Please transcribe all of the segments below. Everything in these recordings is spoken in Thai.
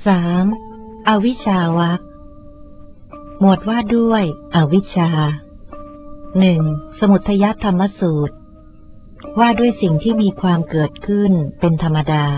3. อวิชชาวรรคหมวดว่าด้วยอวิชชา 1. สมุทัยธรรมสูตรว่าด้วยสิ่งที่มีความเกิดขึ้นเป็นธรรมดา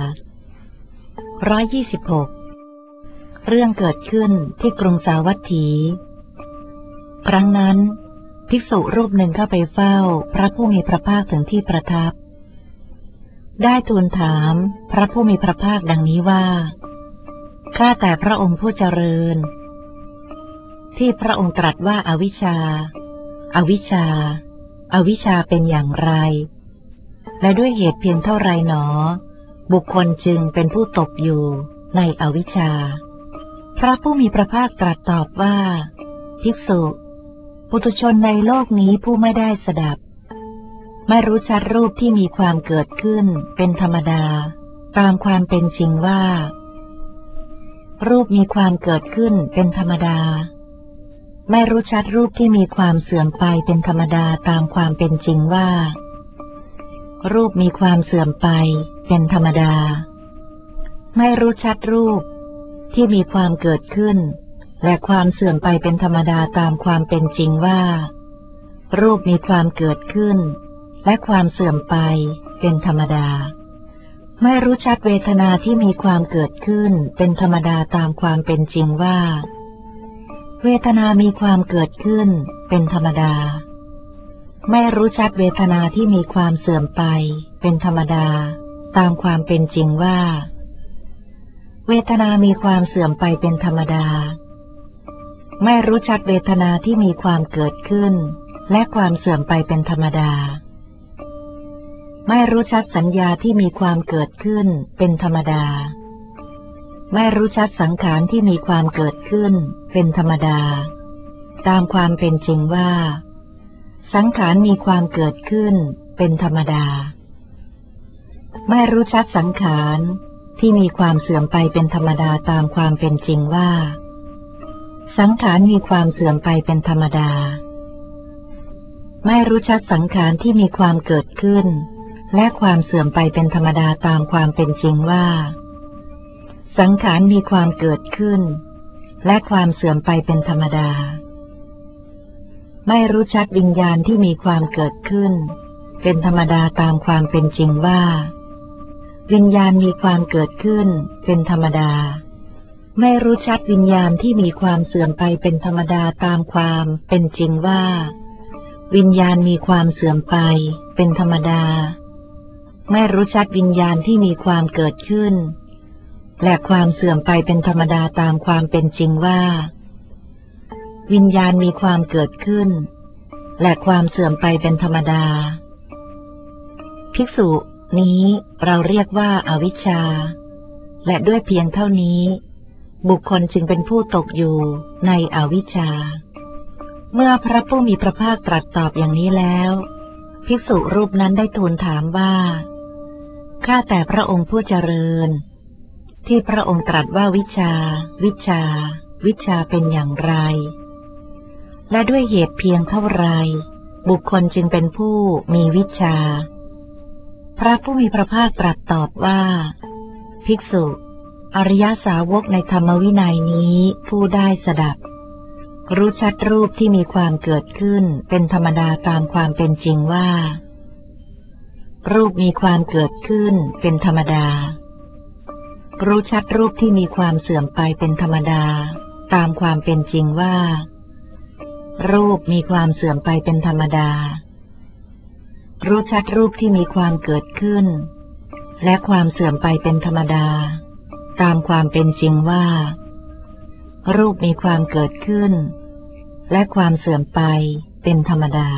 126 เรื่องเกิดขึ้นที่กรุงสาวัตถี ครั้งนั้นภิกษุรูปหนึ่งเข้าไปเฝ้าพระผู้มีพระภาคถึงที่ประทับได้ทูลถามพระผู้มีพระภาคดังนี้ว่าข้าแต่พระองค์ผู้เจริญที่พระองค์ตรัสว่าอวิชชาอวิชชาเป็นอย่างไรและด้วยเหตุเพียงเท่าไรหนอบุคคลจึงเป็นผู้ตกอยู่ในอวิชชาพระผู้มีพระภาคตรัสตอบว่าภิกษุปุถุชนในโลกนี้ผู้ไม่ได้สดับไม่รู้ชัดรูปที่มีความเกิดขึ้นเป็นธรรมดาตามความเป็นจริงว่ารูปมีความเกิดขึ้นเป็นธรรมดาไม่รู้ชัดรูปที่มีความเสื่อมไปเป็นธรรมดาตามความเป็นจริงว่ารูปมีความเสื่อมไปเป็นธรรมดาไม่รู้ชัดรูปที่มีความเกิดขึ้นและความเสื่อมไปเป็นธรรมดาตามความเป็นจริงว่ารูปมีความเกิดขึ้นและความเสื่อมไปเป็นธรรมดาไม่รู้ชัดเวทนาที่มีความเกิดขึ้นเป็นธรรมดาตามความเป็นจริงว่าเวทนามีความเกิดขึ้นเป็นธรรมดาไม่รู้ชัดเวทนาที่มีความเสื่อมไปเป็นธรรมดาตามความเป็นจริงว่าเวทนามีความเสื่อมไปเป็นธรรมดาไม่รู้ชัดเวทนาที่มีความเกิดขึ้นและความเสื่อมไปเป็นธรรมดาไม่รู้ชัดสัญญาที่มีความเกิดขึ้นเป็นธรรมดาไม่รู้ชัดสังขารที่มีความเกิดขึ้นเป็นธรรมดาตามความเป็นจริงว่าสังขารมีความเกิดขึ้นเป็นธรรมดาไม่รู้ชัดสังขารที่มีความเสื่อมไปเป็นธรรมดาตามความเป็นจริงว่าสังขารมีความเสื่อมไปเป็นธรรมดาไม่รู้ชัดสังขารที่มีความเกิดขึ้นและความเสื่อมไปเป็นธรรมดาตามความเป็นจริงว่าสังขารมีความเกิดขึ้นและความเสื่อมไปเป็นธรรมดาไม่รู้ชัดวิญญาณที่มีความเกิดขึ้นเป็นธรรมดาตามความเป็นจริงว่าวิญญาณมีความเกิดขึ้นเป็นธรรมดาไม่รู้ชัดวิญญาณที่มีความเสื่อมไปเป็นธรรมดาตามความเป็นจริงว่าวิญญาณมีความเสื่อมไปเป็นธรรมดาไม่รู้ชัดวิญญาณที่มีความเกิดขึ้นและความเสื่อมไปเป็นธรรมดาตามความเป็นจริงว่าวิญญาณมีความเกิดขึ้นและความเสื่อมไปเป็นธรรมดาภิกษุนี้เราเรียกว่าอวิชชาและด้วยเพียงเท่านี้บุคคลจึงเป็นผู้ตกอยู่ในอวิชชาเมื่อพระผู้มีพระภาคตรัสตอบอย่างนี้แล้วภิกษุรูปนั้นได้ทูลถามว่าข้าแต่พระองค์ผู้เจริญที่พระองค์ตรัสว่าวิชาเป็นอย่างไรและด้วยเหตุเพียงเท่าไรบุคคลจึงเป็นผู้มีวิชาพระผู้มีพระภาคตรัสตอบว่าภิกษุอริยสาวกในธรรมวินัยนี้ผู้ได้สดับรู้ชัดรูปที่มีความเกิดขึ้นเป็นธรรมดาตามความเป็นจริงว่ารูปมีความเกิดขึ้นเป็นธรรมดารู้ชัดรูปที่มีความเสื่อมไปเป็นธรรมดาตามความเป็นจริงว่ารูปมีความเสื่อมไปเป็นธรรมดารู้ชัดรูปที่มีความเกิดขึ้นและความเสื่อมไปเป็นธรรมดาตามความเป็นจริงว่ารูปมีความเกิดขึ้นและความเสื่อมไปเป็นธรรมดา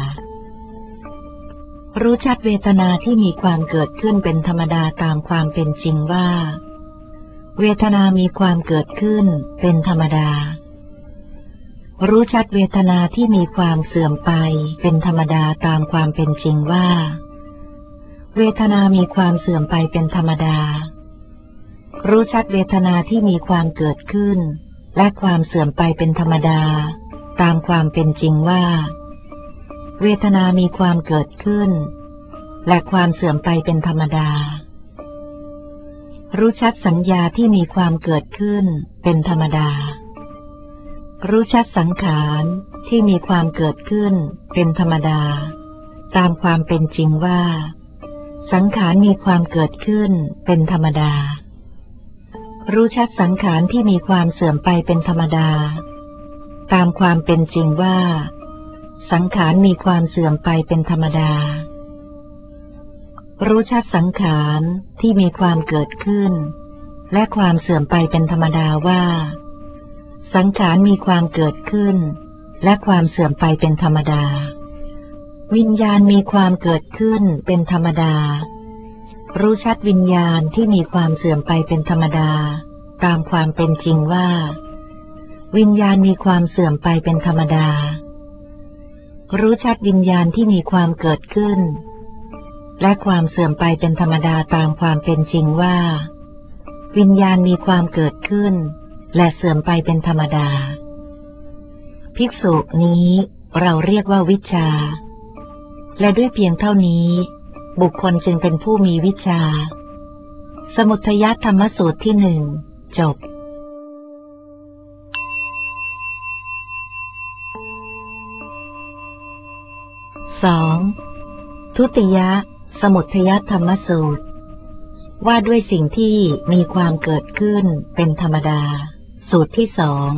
รู้ชัดเวทนาที่มีความเกิดขึ้นเป็นธรรมดาตามความเป็นจริงว่าเวทนามีความเกิดขึ้นเป็นธรรมดารู้ชัดเวทนาที่มีความเสื่อมไปเป็นธรรมดาตามความเป็นจริงว่าเวทนามีความเสื่อมไปเป็นธรรมดารู้ชัดเวทนาที่มีความเกิดขึ้นและความเสื่อมไปเป็นธรรมดาตามความเป็นจริงว่าเวทนามีความเกิดขึ้นและความเสื่อมไปเป็นธรรมดา รรู้ชัดสัญญาที่มีความเกิดขึ้นเป็นธรรมดารู้ชัดสังขารที่มีความเกิดขึ้นเป็นธรรมดาตามความเป็นจริงว่าสังขารมีความเกิดขึ้นเป็นธรรมดารู้ชัดสังขารที่มีความเสื่อมไปเป็นธรรมดาตามความเป็นจริงว่าสังขารมีความเสื่อมไปเป็นธรรมดารู้ชัดสังขารที่มีความเกิดขึ้นและความเสื่อมไปเป็นธรรมดาว่าสังขารมีความเกิดขึ้นและความเสื่อมไปเป็นธรรมดาวิญญาณมีความเกิดขึ้นเป็นธรรมดารู้ชัดวิญญาณที่มีความเสื่อมไปเป็นธรรมดาตามความเป็นจริงว่าวิญญาณมีความเสื่อมไปเป็นธรรมดารู้ชัดวิญญาณที่มีความเกิดขึ้นและความเสื่อมไปเป็นธรรมดาตามความเป็นจริงว่าวิญญาณมีความเกิดขึ้นและเสื่อมไปเป็นธรรมดาภิกษุนี้เราเรียกว่าวิชชาและด้วยเพียงเท่านี้บุคคลจึงเป็นผู้มีวิชชาสมุทัยธรรมสูตรที่หนึ่งจบ2. ทุติยสมุทัยธรรมสูตรว่าด้วยสิ่งที่มีความเกิดขึ้นเป็นธรรมดาสูตรที่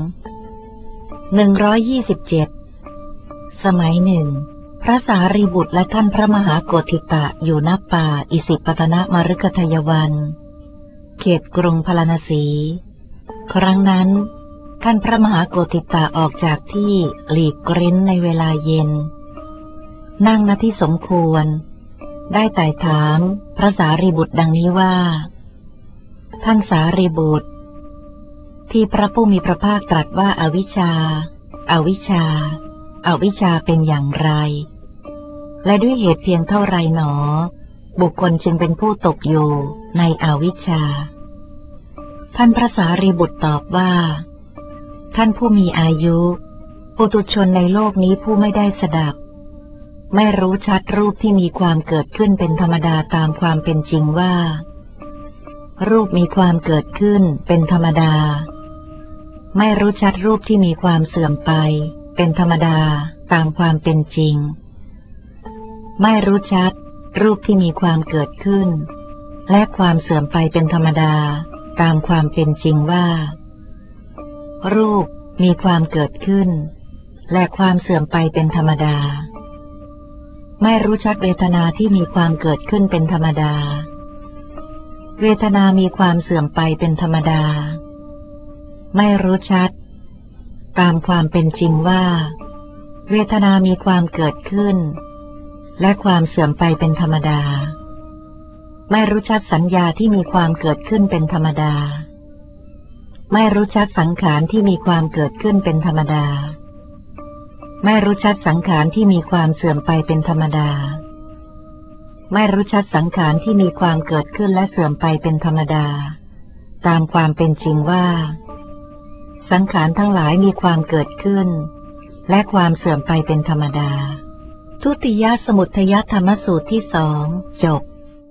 127สมัยหนึ่งพระสารีบุตรและท่านพระมหาโกฏฐิตะอยู่ณป่าอิสิปตนมฤคทายวันเขตกรุงพาราณสีครั้งนั้นท่านพระมหาโกฏฐิตะออกจากที่หลีกเร้นในเวลาเย็นนั่งณที่สมควรได้ไต่ถามพระสารีบุตรดังนี้ว่าท่านสารีบุตรที่พระผู้มีพระภาคตรัสว่าอวิชชาอวิชชาอวิชชาเป็นอย่างไรและด้วยเหตุเพียงเท่าไรหนอบุคคลจึงเป็นผู้ตกอยู่ในอวิชชาท่านพระสารีบุตรตอบว่าท่านผู้มีอายุปุถุชนในโลกนี้ผู้ไม่ได้สดับไม่รู้ชัดรูปที่มีความเกิดขึ้นเป็นธรรมดาตามความเป็นจริงว่ารูปมีความเกิดขึ้นเป็นธรรมดาไม่รู้ชัดรูปที่มีความเสื่อมไปเป็นธรรมดาตามความเป็นจริงไม่รู้ชัดรูปที่มีความเกิดขึ้นและความเสื่อมไปเป็นธรรมดาตามความเป็นจริงว่ารูปมีความเกิดขึ้นและความเสื่อมไปเป็นธรรมดาไม่รู้ชัดเวทนาที่มีความเกิดขึ้นเป็นธรรมดาเวทนามีความเสื่อมไปเป็นธรรมดาไม่รู้ชัดตามความเป็นจริงว่าเวทนามีความเกิดขึ้นและความเสื่อมไปเป็นธรรมดาไม่รู้ชัดสัญญาที่มีความเกิดขึ้นเป็นธรรมดาไม่รู้ชัดสังขารที่มีความเกิดขึ้นเป็นธรรมดาไม่รู้ชัดสังขารที่มีความเสื่อมไปเป็นธรรมดาไม่รู้ชัดสังขารที่มีความเกิดขึ้นและเสื่อมไปเป็นธรรมดาตามความเป็นจริงว่าสังขารทั้งหลายมีความเกิดขึ้นและความเสื่อมไปเป็นธรรมดาทุติยสมุทัยธรรมสูตรที่สองจบ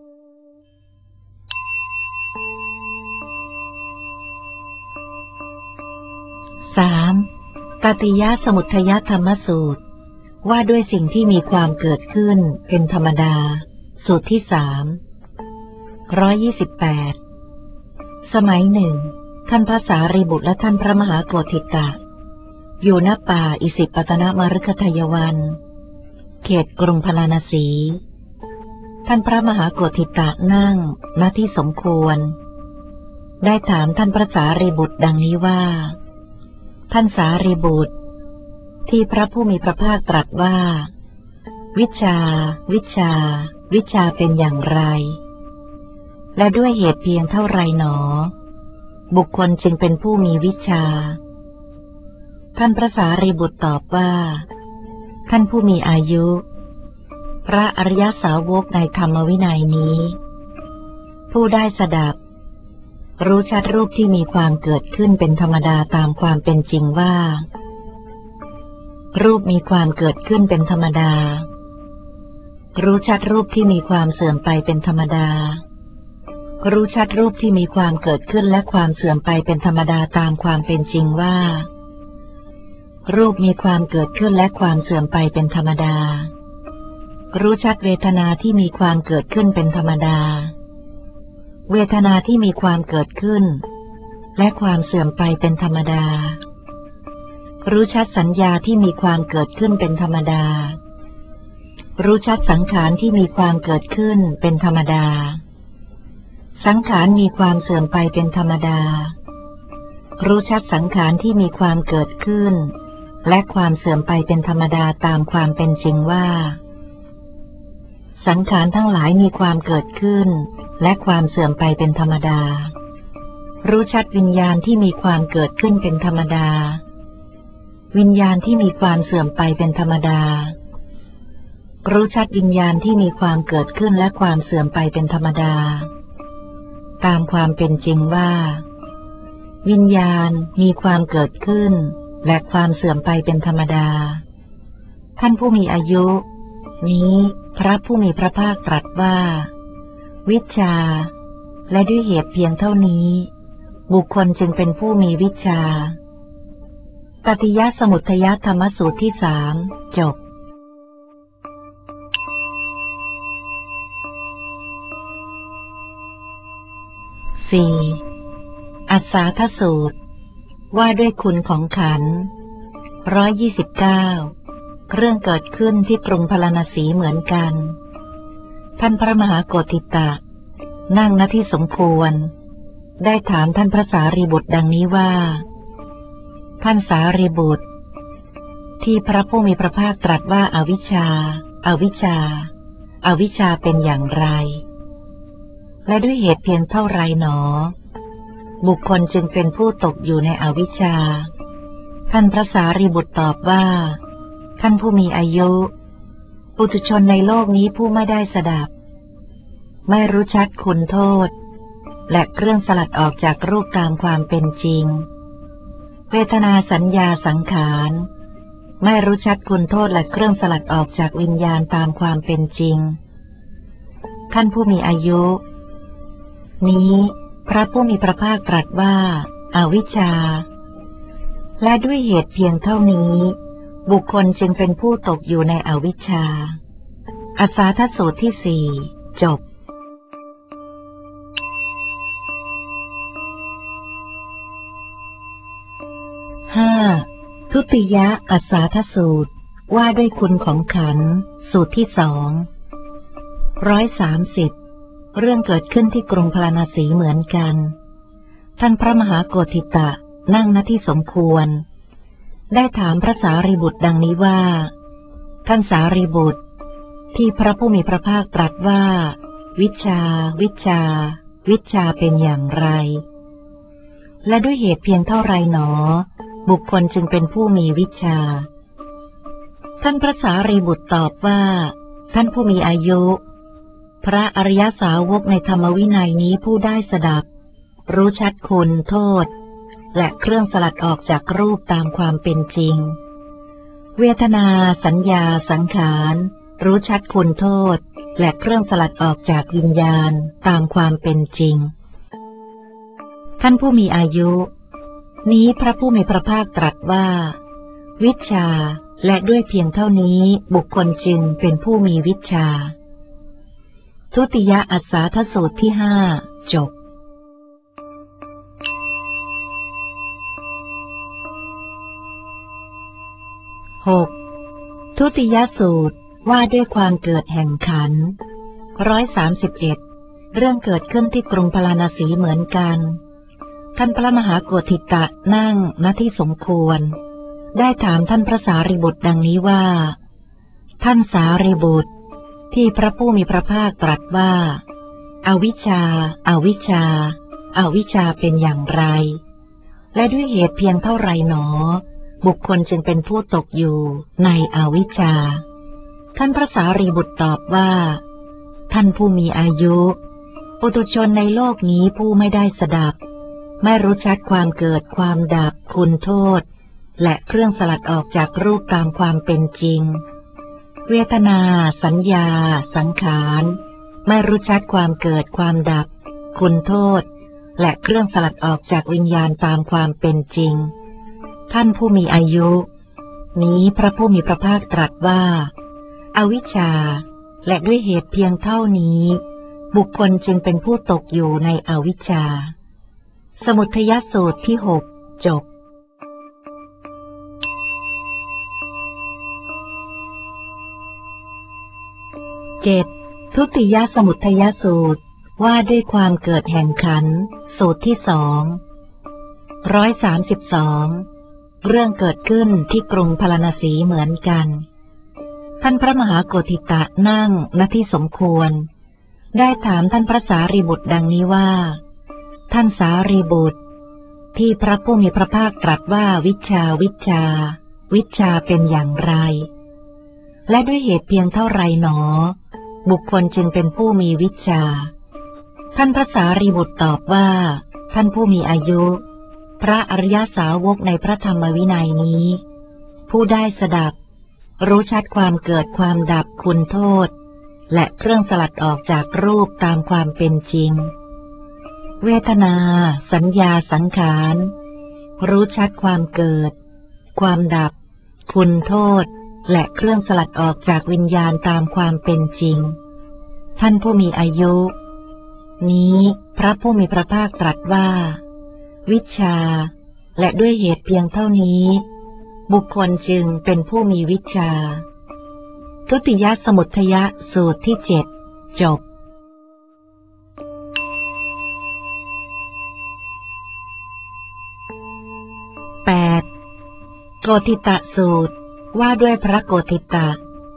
3. ตติยสมุทัยธรรมสูตรว่าด้วยสิ่งที่มีความเกิดขึ้นเป็นธรรมดาสูตรที่128สมัยหนึ่งท่านพระสารีบุตรและท่านพระมหาโกฏฐิตะอยู่ณป่าอิสิปตนมฤคทายวันเขตกรุงพาราณสีท่านพระมหาโกฏฐิตะนั่งณที่สมควรได้ถามท่านพระสารีบุตรดังนี้ว่าท่านสารีบุตรที่พระผู้มีพระภาคตรัสว่าวิชชาวิชชาวิชชาเป็นอย่างไรและด้วยเหตุเพียงเท่าไรหนอบุคคลจึงเป็นผู้มีวิชชาท่านพระสารีบุตรตอบว่าท่านผู้มีอายุพระอริยสาวกในธรรมวินัยนี้ผู้ได้สดับรู้ชัดรูปที่มีความเกิดขึ้นเป็นธรรมดาตามความเป็นจริงว่ารูปมีความเกิดขึ้นเป็นธรรมดารู้ชัดรูปที่มีความเสื่อมไปเป็นธรรมดารู้ชัดรูปที่มีความเกิดขึ้นและความเสื่อมไปเป็นธรรมดาตามความเป็นจริงว่ารูปมีความเกิดขึ้นและความเสื่อมไปเป็นธรรมดารู้ชัดเวทนาที่มีความเกิดขึ้นเป็นธรรมดาเวทนาที่มีความเกิดขึ้นและความเสื่อมไปเป็นธรรมดารู้ชัดสัญญาที่มีความเกิดขึ้นเป็นธรรมดารู้ชัดสังขารที่มีความเกิดขึ้นเป็นธรรมดาสังขารมีความเสื่อมไปเป็นธรรมดารู้ชัดสังขารที่มีความเกิดขึ้นและความเสื่อมไปเป็นธรรมดาตามความเป็นจริงว่าสังขารทั้งหลายมีความเกิดขึ้นและความเสื่อมไปเป็นธรรมดารู้ชัดวิญญาณที่มีความเกิดขึ้นเป็นธรรมดาวิญญาณที่มีความเสื่อมไปเป็นธรรมดารู้ชัดวิญญาณที่มีความเกิดขึ้นและความเสื่อมไปเป็นธรรมดาตามความเป็นจริงว่าวิญญาณมีความเกิดขึ้นและความเสื่อมไปเป็นธรรมดาท่านผู้มีอายุนี้พระผู้มีพระภาคตรัสว่าวิชชาและด้วยเหตุเพียงเท่านี้บุคคลจึงเป็นผู้มีวิชชาตติยสมุทยธรรมสูตรที่3จบ4. อัสสาทสูตรว่าด้วยคุณของขันธ์129เรื่องเกิดขึ้นที่กรุงพาราณสีเหมือนกันท่านพระมหาโกฏิตะนั่งณที่สมควรได้ถามท่านพระสารีบุตรดังนี้ว่าท่านสารีบุตรที่พระผู้มีพระภาคตรัสว่าอวิชชาอวิชชาอวิชชาเป็นอย่างไรและด้วยเหตุเพียงเท่าไรหนอบุคคลจึงเป็นผู้ตกอยู่ในอวิชชาท่านพระสารีบุตรตอบว่าท่านผู้มีอายุปุถุชนในโลกนี้ผู้ไม่ได้สดับไม่รู้ชัดคุณโทษและเครื่องสลัดออกจากรูปตามความเป็นจริงเวทนาสัญญาสังขารไม่รู้ชัดคุณโทษและเครื่องสลัดออกจากวิญญาณตามความเป็นจริงท่านผู้มีอายุนี้พระผู้มีพระภาคตรัสว่าอวิชชาและด้วยเหตุเพียงเท่านี้บุคคลจึงเป็นผู้ตกอยู่ในอวิชชาอัสสาทสูตรที่4จบ5. ทุติยอัสสาทสูตรว่าด้วยคุณของขันธ์สูตรที่230เรื่องเกิดขึ้นที่กรุงพาราณสีเหมือนกันท่านพระมหาโกฏิตะนั่งณที่สมควรได้ถามพระสารีบุตรดังนี้ว่าท่านสารีบุตรที่พระผู้มีพระภาคตรัสว่าวิชชาวิชชาวิชชาเป็นอย่างไรและด้วยเหตุเพียงเท่าไรหนอบุคคลจึงเป็นผู้มีวิชชาท่านพระสารีบุตรตอบว่าท่านผู้มีอายุพระอริยสาวกในธรรมวินัยนี้ผู้ได้สดับรู้ชัดคุณโทษและเครื่องสลัดออกจากรูปตามความเป็นจริงเวทนาสัญญาสังขารรู้ชัดคุณโทษและเครื่องสลัดออกจากวิญญาณตามความเป็นจริงท่านผู้มีอายุนี้พระผู้มีพระภาคตรัสว่าวิชชาและด้วยเพียงเท่านี้บุคคลจึงเป็นผู้มีวิชชาทุติยอัสสาทสูตรที่5จบ6. ทุติยสูตรว่าด้วยความเกิดแห่งขันธ์131เรื่องเกิดขึ้นที่กรุงพาราณสีเหมือนกันท่านพระมหาโกฏิตะนั่งณที่สมควรได้ถามท่านพระสารีบุตรดังนี้ว่าท่านสารีบุตรที่พระผู้มีพระภาคตรัสว่าอวิชชาอวิชชาอวิชชาเป็นอย่างไรและด้วยเหตุเพียงเท่าไรหนอบุคคลจึงเป็นผู้ตกอยู่ในอวิชชาท่านพระสารีบุตรตอบว่าท่านผู้มีอายุปุถุชนในโลกนี้ผู้ไม่ได้สดับไม่รู้ชัดความเกิดความดับคุณโทษและเครื่องสลัดออกจากรูปตามความเป็นจริงเวทนาสัญญาสังขารไม่รู้ชัดความเกิดความดับคุณโทษและเครื่องสลัดออกจากวิญญาณตามความเป็นจริงท่านผู้มีอายุนี้พระผู้มีพระภาคตรัสว่าอวิชชาและด้วยเหตุเพียงเท่านี้บุคคลจึงเป็นผู้ตกอยู่ในอวิชชาสมุทัยสูตรที่ 6 จบ7. ทุติยสมุทัยสูตรว่าด้วยความเกิดแห่งขันธ์สูตรที่ 232 เรื่องเกิดขึ้นที่กรุงพาราณสีเหมือนกันท่านพระมหาโกธิตะนั่งณที่สมควรได้ถามท่านพระสารีบุตรดังนี้ว่าท่านสารีบุตรที่พระผู้มีพระภาคตรัสว่าวิชชาวิชชาวิชชาเป็นอย่างไรและด้วยเหตุเพียงเท่าไรหนอบุคคลจึงเป็นผู้มีวิชชาท่านพระสารีบุตรตอบว่าท่านผู้มีอายุพระอริยสาวกในพระธรรมวินัยนี้ผู้ได้สดับรู้ชัดความเกิดความดับคุณโทษและเครื่องสลัดออกจากรูปตามความเป็นจริงเวทนาสัญญาสังขารรู้ชัดความเกิดความดับคุณโทษและเครื่องสลัดออกจากวิญญาณตามความเป็นจริงท่านผู้มีอายุนี้พระผู้มีพระภาคตรัสว่าวิชชาและด้วยเหตุเพียงเท่านี้บุคคลจึงเป็นผู้มีวิชชาทุติยสมุทัยสูตรที่ 7 จบ8. โกธิตะสูตรว่าด้วยพระโกธิตะ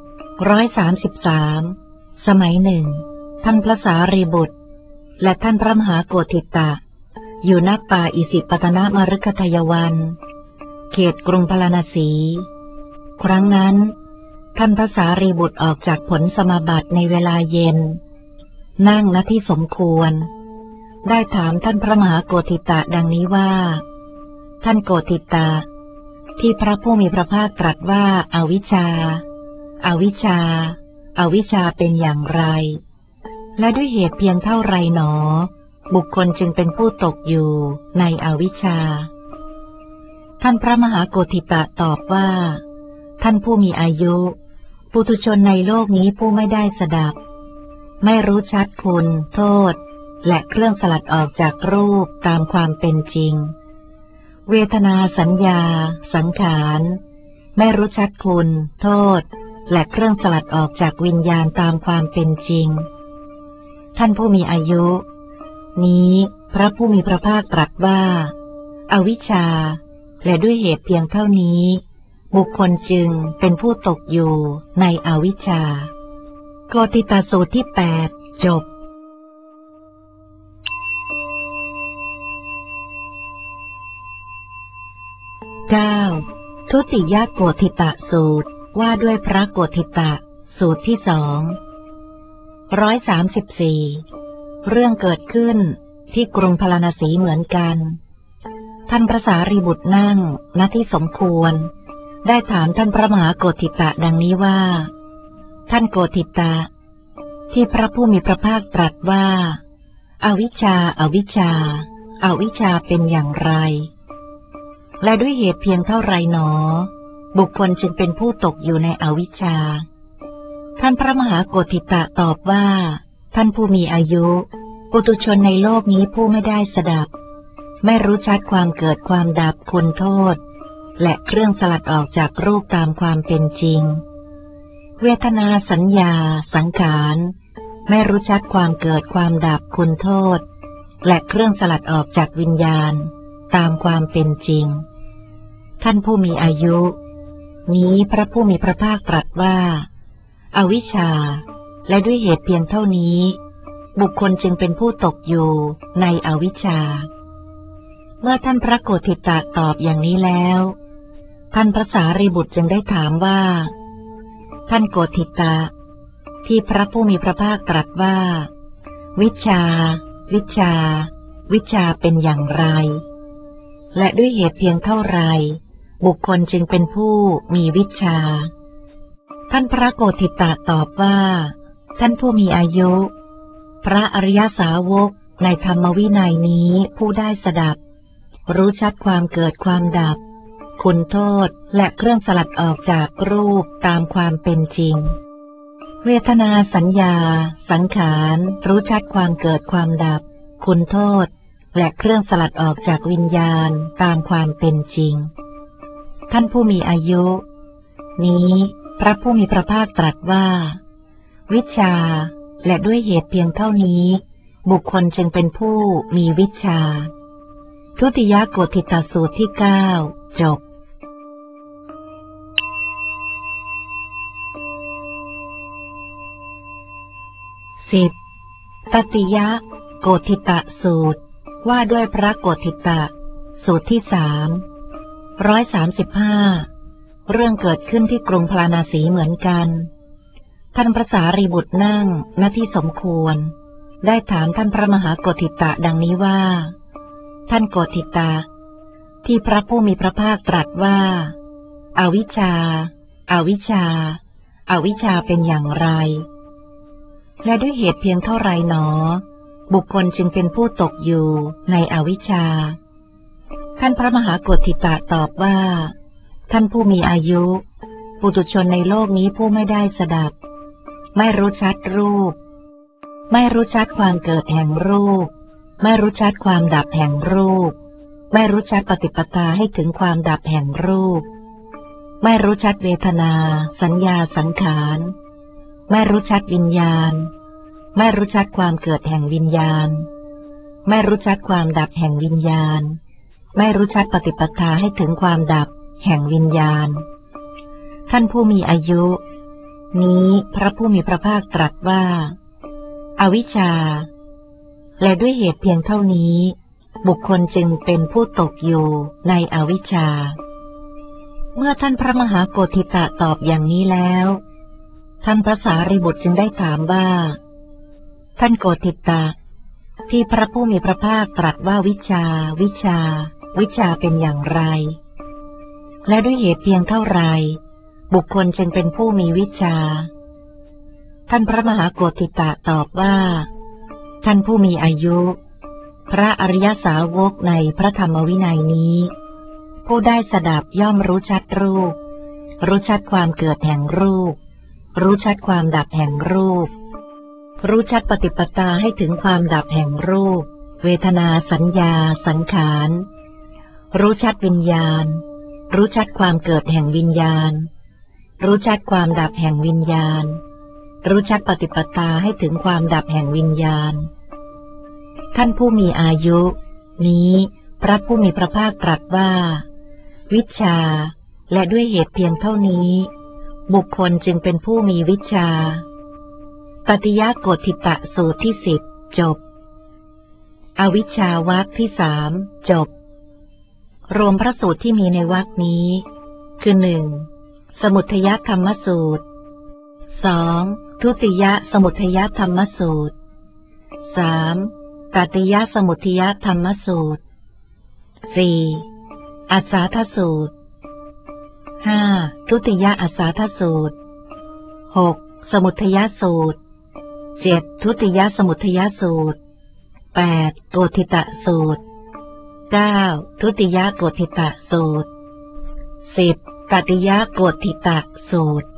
133สมัยหนึ่งท่านพระสารีบุตรและท่านพระมหาโกธิตะอยู่ณป่าอิสิปตนมฤคทายวันเขตกรุงพาราณสีครั้งนั้นท่านพระสารีบุตรออกจากผลสมาบัติในเวลาเย็นนั่งณที่สมควรได้ถามท่านพระมหาโกธิตะดังนี้ว่าท่านโกธิตะที่พระผู้มีพระภาคตรัสว่าอวิชชาอวิชชาอวิชชาเป็นอย่างไรและด้วยเหตุเพียงเท่าไรหนอบุคคลจึงเป็นผู้ตกอยู่ในอวิชชาท่านพระมหาโกธิตะตอบว่าท่านผู้มีอายุปุถุชนในโลกนี้ผู้ไม่ได้สดับไม่รู้ชัดคุณโทษและเครื่องสลัดออกจากรูปตามความเป็นจริงเวทนาสัญญาสังขารไม่รู้ชัดคุณโทษและเครื่องสลัดออกจากวิญญาณตามความเป็นจริงท่านผู้มีอายุนี้พระผู้มีพระภาคตรัสว่าอวิชชาและด้วยเหตุเพียงเท่านี้บุคคลจึงเป็นผู้ตกอยู่ในอวิชชาโกธิตสูตรที่ 8 จบ9. ทุติยโกธิตสูตรว่าด้วยพระโกธิตสูตรที่ 234 เรื่องเกิดขึ้นที่กรุงพาราณสีเหมือนกันท่านพระสารีบุตรนั่งณที่สมควรได้ถามท่านพระมหาโกธิตะดังนี้ว่าท่านโกธิตะที่พระผู้มีพระภาคตรัสว่าอวิชชาอวิชชาอวิชชาเป็นอย่างไรและด้วยเหตุเพียงเท่าไรหนอบุคคลจึงเป็นผู้ตกอยู่ในอวิชชาท่านพระมหาโกธิตะตอบว่าท่านผู้มีอายุปุถุชนในโลกนี้ผู้ไม่ได้สดับไม่รู้ชัดความเกิดความดับคุณโทษและเครื่องสลัดออกจากรูปตามความเป็นจริงเวทนาสัญญาสังขารไม่รู้ชัดความเกิดความดับคุณโทษและเครื่องสลัดออกจากวิญญาณตามความเป็นจริงท่านผู้มีอายุนี้พระผู้มีพระภาคตรัสว่าอวิชชาและด้วยเหตุเพียงเท่านี้บุคคลจึงเป็นผู้ตกอยู่ในอวิชชาเมื่อท่านพระโกธิตะตอบอย่างนี้แล้วท่านพระสารีบุตรจึงได้ถามว่าท่านโกธิตะที่พระผู้มีพระภาคตรัสว่าวิชชาวิชชาวิชชาเป็นอย่างไรและด้วยเหตุเพียงเท่าไรบุคคลจึงเป็นผู้มีวิชชาท่านพระโกธิตะตอบว่าท่านผู้มีอายุพระอริยสาวกในธรรมวินัยนี้ผู้ได้สดับรู้ชัดความเกิดความดับคุณโทษและเครื่องสลัดออกจากรูปตามความเป็นจริงเวทนาสัญญาสังขารรู้ชัดความเกิดความดับคุณโทษและเครื่องสลัดออกจากวิญญาณตามความเป็นจริงท่านผู้มีอายุนี้พระผู้มีพระภาคตรัสว่าวิชชาและด้วยเหตุเพียงเท่านี้บุคคลจึงเป็นผู้มีวิชชาทุติยโกฏฐิตสูตรที่ 9 จบ10. ตติยโกฏฐิตสูตรว่าด้วยพระโกฏฐิตสูตรที่ 335 เรื่องเกิดขึ้นที่กรุงพาราณสีเหมือนกันท่านพระสารีบุตรนั่งณที่สมควรได้ถามท่านพระมหาโกฏฐิตดังนี้ว่าท่านโกฏฐิตที่พระผู้มีพระภาคตรัสว่าอวิชชาอวิชชาอวิชชาเป็นอย่างไรและด้วยเหตุเพียงเท่าไรหนอบุคคลจึงเป็นผู้ตกอยู่ในอวิชชาท่านพระมหาโกฏฐิตตอบว่าท่านผู้มีอายุปุถุชนในโลกนี้ผู้ไม่ได้สดับไม่รู้ชัดรูปไม่รู้ชัดความเกิดแห่งรูปไม่รู้ชัดความดับแห่งรูปไม่รู้ชัดปฏิปทาให้ถึงความดับแห่งรูปไม่รู้ชัดเวทนาสัญญาสังขารไม่รู้ชัดวิญญาณไม่รู้ชัดความเกิดแห่งวิญญาณไม่รู้ชัดความดับแห่งวิญญาณไม่รู้ชัดปฏิปทาให้ถึงความดับแห่งวิญญาณท่านผู้มีอายุนี้พระผู้มีพระภาคตรัสว่าอวิชชาและด้วยเหตุเพียงเท่านี้บุคคลจึงเป็นผู้ตกอยู่ในอวิชชาเมื่อท่านพระมหาโกฏฐิตตอบอย่างนี้แล้วท่านพระสารีบุตรจึงได้ถามว่าท่านโกฏฐิตที่พระผู้มีพระภาคตรัสว่าวิชชาวิชชาวิชชาเป็นอย่างไรและด้วยเหตุเพียงเท่าไรบุคคลจึงเป็นผู้มีวิชชาท่านพระมหาโกฏฐิตตอบว่าท่านผู้มีอายุพระอริยสาวกในพระธรรมวินัยนี้ผู้ได้สดับย่อมรู้ชัดรูปรู้ชัดความเกิดแห่งรูปรู้ชัดความดับแห่งรูปรู้ชัดปฏิปทาให้ถึงความดับแห่งรูปเวทนาสัญญาสังขารรู้ชัดวิญญาณรู้ชัดความเกิดแห่งวิญญาณรู้ชัดความดับแห่งวิญญาณรู้ชัดปฏิปทาให้ถึงความดับแห่งวิญญาณท่านผู้มีอายุนี้พระผู้มีพระภาคตรัสว่าวิชชาและด้วยเหตุเพียงเท่านี้บุคคลจึงเป็นผู้มีวิชชาตติยโกฏฐิตสูตรที่ 10 จบอวิชชาวรรคที่ 3 จบรวมพระสูตรที่มีในวรรคนี้คือ 1. สมุทัยธรรมสูตร 2. ทุติยสมุทัยธรรมสูตร 3. ตติยสมุทัยธรรมสูตร 4. อัสสาทสูตร 5. ทุติยอัสสาทสูตร 6. สมุทัยสูตร 7. ทุติยสมุทัยสูตร 8. โกฏฐิตสูตร 9. ทุติยโกฏฐิตสูตร 10. ตติยโกฏฐิตสูตร